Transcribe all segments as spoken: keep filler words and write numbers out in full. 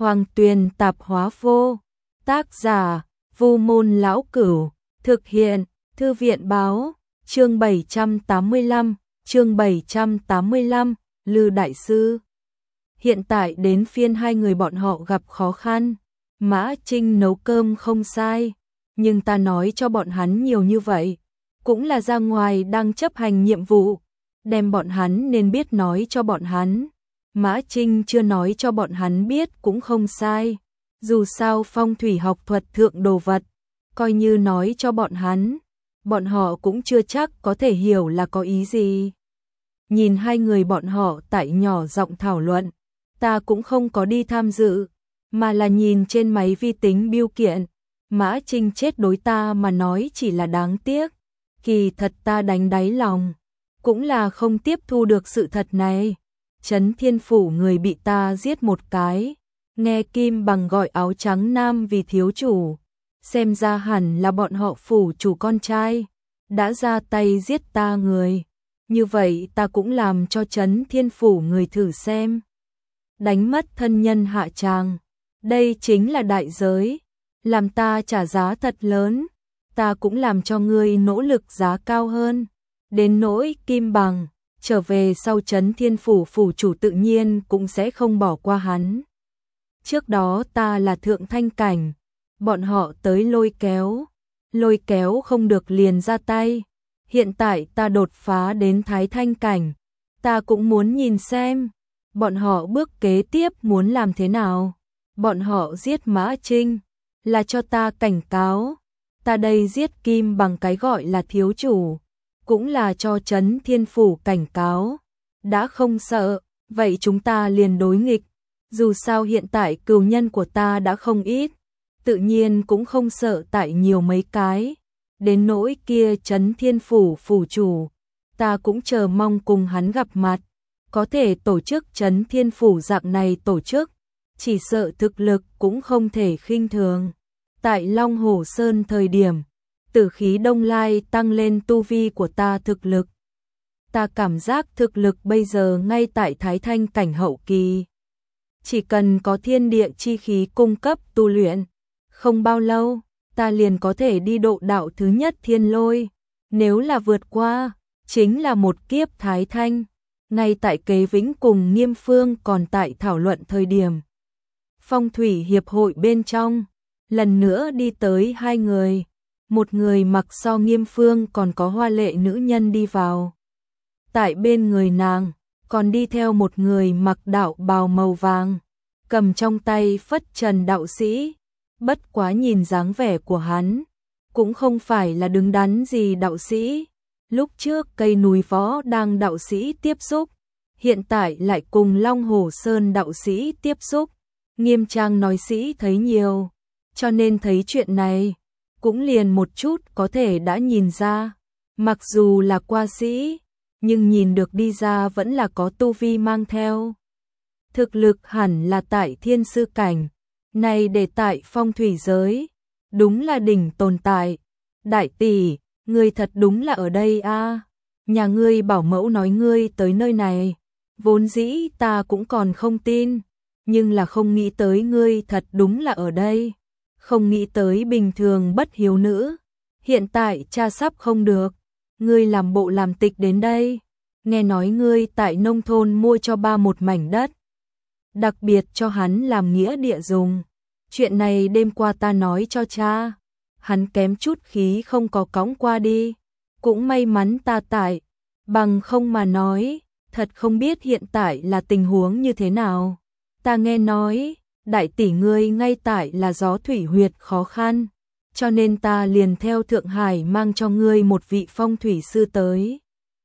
Hoàng Tuyền Tạp Hóa Vô. Tác giả: Vu Môn Lão Cửu. Thực hiện: Thư viện Báo. Chương bảy trăm tám mươi lăm, chương bảy trăm tám mươi lăm, Lư đại sư. Hiện tại đến phiên hai người bọn họ gặp khó khăn. Mã Trinh nấu cơm không sai, nhưng ta nói cho bọn hắn nhiều như vậy, cũng là ra ngoài đang chấp hành nhiệm vụ, đem bọn hắn nên biết nói cho bọn hắn. Mã Trinh chưa nói cho bọn hắn biết cũng không sai, dù sao phong thủy học thuật thượng đồ vật, coi như nói cho bọn hắn, bọn họ cũng chưa chắc có thể hiểu là có ý gì. Nhìn hai người bọn họ tại nhỏ giọng thảo luận, ta cũng không có đi tham dự, mà là nhìn trên máy vi tính bưu kiện. Mã Trinh chết đối ta mà nói chỉ là đáng tiếc, kỳ thật ta đánh đáy lòng, cũng là không tiếp thu được sự thật này. Trấn Thiên Phủ người bị ta giết một cái, nghe Kim Bằng gọi áo trắng nam vì thiếu chủ, xem ra hẳn là bọn họ phủ chủ con trai đã ra tay giết ta người. Như vậy ta cũng làm cho Trấn Thiên Phủ người thử xem. Đánh mất thân nhân hạ tràng, đây chính là đại giới, làm ta trả giá thật lớn, ta cũng làm cho ngươi nỗ lực giá cao hơn. Đến nỗi Kim Bằng, trở về sau Trấn Thiên Phủ phủ chủ tự nhiên cũng sẽ không bỏ qua hắn. Trước đó ta là thượng thanh cảnh, bọn họ tới lôi kéo, lôi kéo không được liền ra tay. Hiện tại ta đột phá đến thái thanh cảnh, ta cũng muốn nhìn xem, bọn họ bước kế tiếp muốn làm thế nào. Bọn họ giết Mã Trinh, là cho ta cảnh cáo, ta đây giết Kim Bằng cái gọi là thiếu chủ, cũng là cho Trấn Thiên Phủ cảnh cáo. Đã không sợ, vậy chúng ta liền đối nghịch, dù sao hiện tại cừu nhân của ta đã không ít, tự nhiên cũng không sợ tại nhiều mấy cái. Đến nỗi kia Trấn Thiên Phủ phủ chủ, ta cũng chờ mong cùng hắn gặp mặt, có thể tổ chức Trấn Thiên Phủ dạng này tổ chức, chỉ sợ thực lực cũng không thể khinh thường. Tại Long Hổ Sơn thời điểm, tử khí đông lai tăng lên tu vi của ta thực lực. Ta cảm giác thực lực bây giờ ngay tại thái thanh cảnh hậu kỳ. Chỉ cần có thiên địa chi khí cung cấp tu luyện, không bao lâu, ta liền có thể đi độ đạo thứ nhất thiên lôi. Nếu là vượt qua, chính là một kiếp thái thanh. Ngay tại Kế Vĩnh cùng Nghiêm Phương còn tại thảo luận thời điểm, Phong thủy hiệp hội bên trong, lần nữa đi tới hai người. Một người mặc so Nghiêm Phương còn có hoa lệ nữ nhân đi vào. Tại bên người nàng, còn đi theo một người mặc đạo bào màu vàng, cầm trong tay phất trần đạo sĩ. Bất quá nhìn dáng vẻ của hắn, cũng không phải là đứng đắn gì đạo sĩ. Lúc trước cây núi võ đang đạo sĩ tiếp xúc, hiện tại lại cùng Long Hổ Sơn đạo sĩ tiếp xúc. Nghiêm trang nói sĩ thấy nhiều, cho nên thấy chuyện này, cũng liền một chút có thể đã nhìn ra. Mặc dù là qua sĩ, nhưng nhìn được đi ra vẫn là có tu vi mang theo. Thực lực hẳn là tại thiên sư cảnh, này để tại phong thủy giới, đúng là đỉnh tồn tại. Đại tỷ, ngươi thật đúng là ở đây a. À. Nhà ngươi bảo mẫu nói ngươi tới nơi này, vốn dĩ ta cũng còn không tin, nhưng là không nghĩ tới ngươi thật đúng là ở đây. Không nghĩ tới bình thường bất hiếu nữ, hiện tại cha sắp không được, ngươi làm bộ làm tịch đến đây. Nghe nói ngươi tại nông thôn mua cho ba một mảnh đất, đặc biệt cho hắn làm nghĩa địa dùng. Chuyện này đêm qua ta nói cho cha, hắn kém chút khí không có cõng qua đi, cũng may mắn ta tại, bằng không mà nói, thật không biết hiện tại là tình huống như thế nào. Ta nghe nói, đại tỷ ngươi ngay tại là gió thủy huyệt khó khăn, cho nên ta liền theo Thượng Hải mang cho ngươi một vị phong thủy sư tới.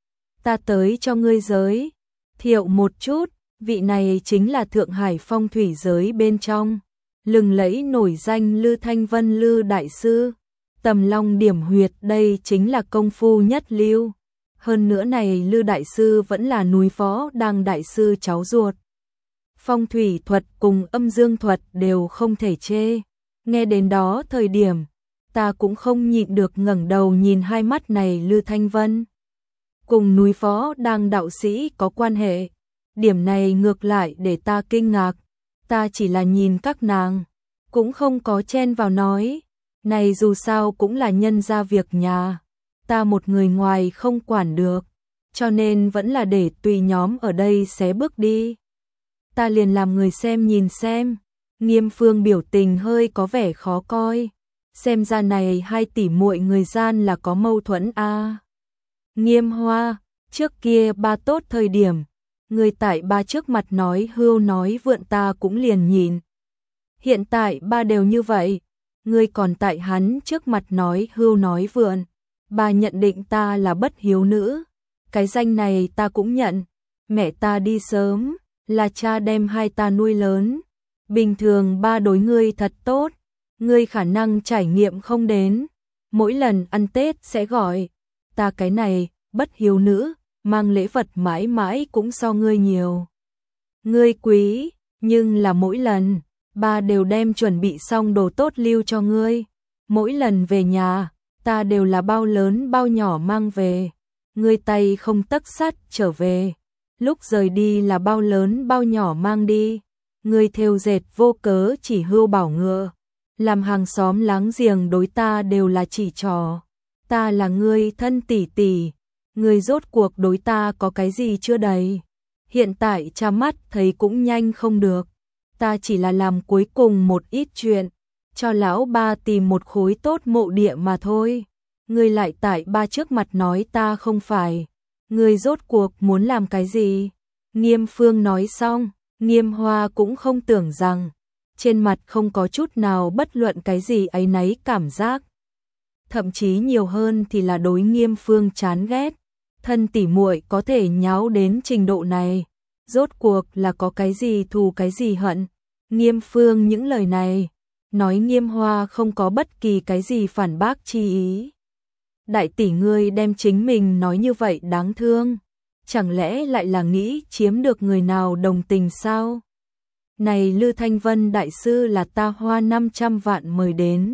Ta tới cho ngươi giới thiệu một chút, vị này chính là Thượng Hải phong thủy giới bên trong lừng lẫy nổi danh Lư Thanh Vân Lư đại sư. Tầm long điểm huyệt đây chính là công phu nhất lưu. Hơn nữa này Lư đại sư vẫn là núi võ đang đại sư cháu ruột. Phong thủy thuật cùng âm dương thuật đều không thể chê. Nghe đến đó thời điểm, ta cũng không nhịn được ngẩng đầu nhìn hai mắt này Lư Thanh Vân. Cùng núi võ đang đạo sĩ có quan hệ, điểm này ngược lại để ta kinh ngạc. ta chỉ là nhìn các nàng, cũng không có chen vào nói, này dù sao cũng là nhân ra việc nhà, ta một người ngoài không quản được, cho nên vẫn là để tùy nhóm ở đây xé bước đi. Ta liền làm người xem nhìn xem. Nghiêm Phương biểu tình hơi có vẻ khó coi, xem ra này hai tỷ muội người gian là có mâu thuẫn a. À. Nghiêm Hoa, trước kia ba tốt thời điểm, người tại ba trước mặt nói hưu nói vượn ta cũng liền nhìn. Hiện tại ba đều như vậy, người còn tại hắn trước mặt nói hưu nói vượn, ba nhận định ta là bất hiếu nữ, cái danh này ta cũng nhận, mẹ ta đi sớm, là cha đem hai ta nuôi lớn. Bình thường ba đối ngươi thật tốt, ngươi khả năng trải nghiệm không đến, mỗi lần ăn Tết sẽ gọi, ta cái này, bất hiếu nữ, mang lễ vật mãi mãi cũng so ngươi nhiều. Ngươi quý, nhưng là mỗi lần, ba đều đem chuẩn bị xong đồ tốt lưu cho ngươi, mỗi lần về nhà, ta đều là bao lớn bao nhỏ mang về, ngươi tay không tấc sắt trở về, lúc rời đi là bao lớn bao nhỏ mang đi. Người thêu dệt vô cớ chỉ hưu bảo ngựa, làm hàng xóm láng giềng đối ta đều là chỉ trò, ta là người thân tỷ tỷ, người rốt cuộc đối ta có cái gì chưa đầy, hiện tại cha mắt thấy cũng nhanh không được, ta chỉ là làm cuối cùng một ít chuyện, cho lão ba tìm một khối tốt mộ địa mà thôi, người lại tại ba trước mặt nói ta không phải, người rốt cuộc muốn làm cái gì, Nghiêm Phương nói xong. Nghiêm Hoa cũng không tưởng rằng, trên mặt không có chút nào bất luận cái gì ấy nấy cảm giác. Thậm chí nhiều hơn thì là đối Nghiêm Phương chán ghét, thân tỉ muội có thể nháo đến trình độ này, rốt cuộc là có cái gì thù cái gì hận. Nghiêm Phương những lời này, nói Nghiêm Hoa không có bất kỳ cái gì phản bác chi ý. Đại tỷ ngươi đem chính mình nói như vậy đáng thương. Chẳng lẽ lại là nghĩ chiếm được người nào đồng tình sao? Này Lư Thanh Vân đại sư là ta hoa năm trăm vạn mời đến.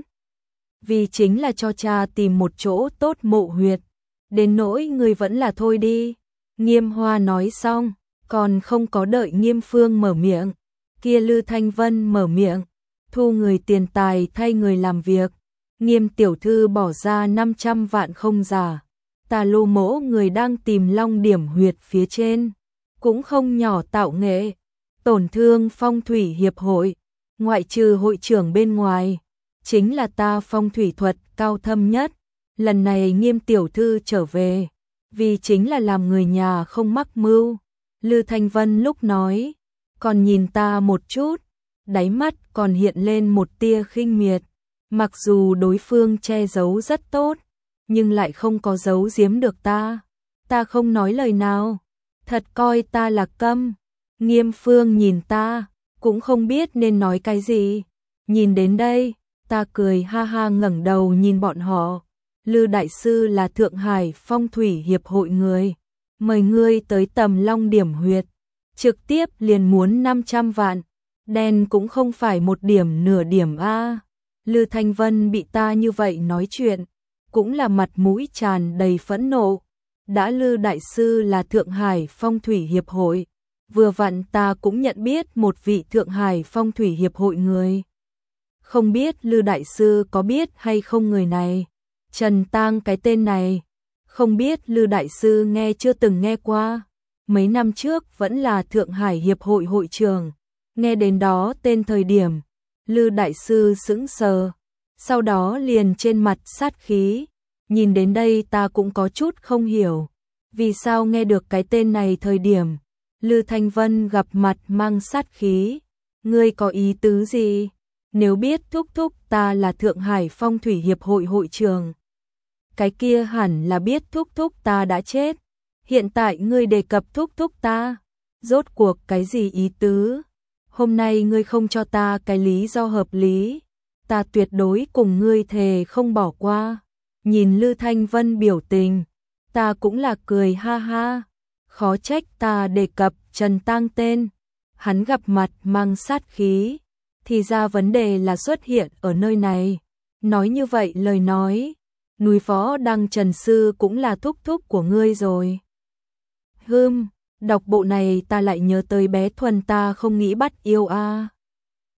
Vì chính là cho cha tìm một chỗ tốt mộ huyệt. Đến nỗi người vẫn là thôi đi. Nghiêm Hoa nói xong, còn không có đợi Nghiêm Phương mở miệng. Kia Lư Thanh Vân mở miệng, thu người tiền tài thay người làm việc. Nghiêm tiểu thư bỏ ra năm trăm vạn không giả. Ta lô mỗ người đang tìm long điểm huyệt phía trên, cũng không nhỏ tạo nghệ, tổn thương phong thủy hiệp hội, ngoại trừ hội trưởng bên ngoài, chính là ta phong thủy thuật cao thâm nhất, lần này Nghiêm tiểu thư trở về, vì chính là làm người nhà không mắc mưu. Lư Thanh Vân lúc nói, còn nhìn ta một chút, đáy mắt còn hiện lên một tia khinh miệt, mặc dù đối phương che giấu rất tốt, nhưng lại không có giấu giếm được ta. Ta không nói lời nào, thật coi ta là câm. Nghiêm Phương nhìn ta, cũng không biết nên nói cái gì. Nhìn đến đây, ta cười ha ha ngẩng đầu nhìn bọn họ. Lư đại sư là Thượng Hải Phong thủy hiệp hội người, mời ngươi tới tầm long điểm huyệt, trực tiếp liền muốn năm trăm vạn, đen cũng không phải một điểm nửa điểm a. Lư Thanh Vân bị ta như vậy nói chuyện, cũng là mặt mũi tràn đầy phẫn nộ. Đã Lư đại sư là Thượng Hải Phong thủy hiệp hội, vừa vặn ta cũng nhận biết một vị Thượng Hải Phong thủy hiệp hội người. Không biết Lư đại sư có biết hay không người này? Trần Tang cái tên này, không biết Lư đại sư nghe chưa từng nghe qua. Mấy năm trước vẫn là Thượng Hải hiệp hội hội trưởng, nghe đến đó tên thời điểm, Lư đại sư sững sờ, sau đó liền trên mặt sát khí. Nhìn đến đây ta cũng có chút không hiểu, vì sao nghe được cái tên này thời điểm, Lư Thanh Vân gặp mặt mang sát khí. Ngươi có ý tứ gì? Nếu biết thúc thúc ta là Thượng Hải Phong thủy hiệp hội hội trưởng, cái kia hẳn là biết thúc thúc ta đã chết. Hiện tại ngươi đề cập thúc thúc ta, rốt cuộc cái gì ý tứ? Hôm nay ngươi không cho ta cái lý do hợp lý, ta tuyệt đối cùng ngươi thề không bỏ qua. Nhìn Lư Thanh Vân biểu tình, ta cũng là cười ha ha, khó trách ta đề cập Trần Tang tên, hắn gặp mặt mang sát khí, thì ra vấn đề là xuất hiện ở nơi này. Nói như vậy lời nói, núi Phó Đăng Trần Sư cũng là thúc thúc của ngươi rồi. Hừm, đọc bộ này ta lại nhớ tới bé Thuần ta không nghĩ bắt yêu a.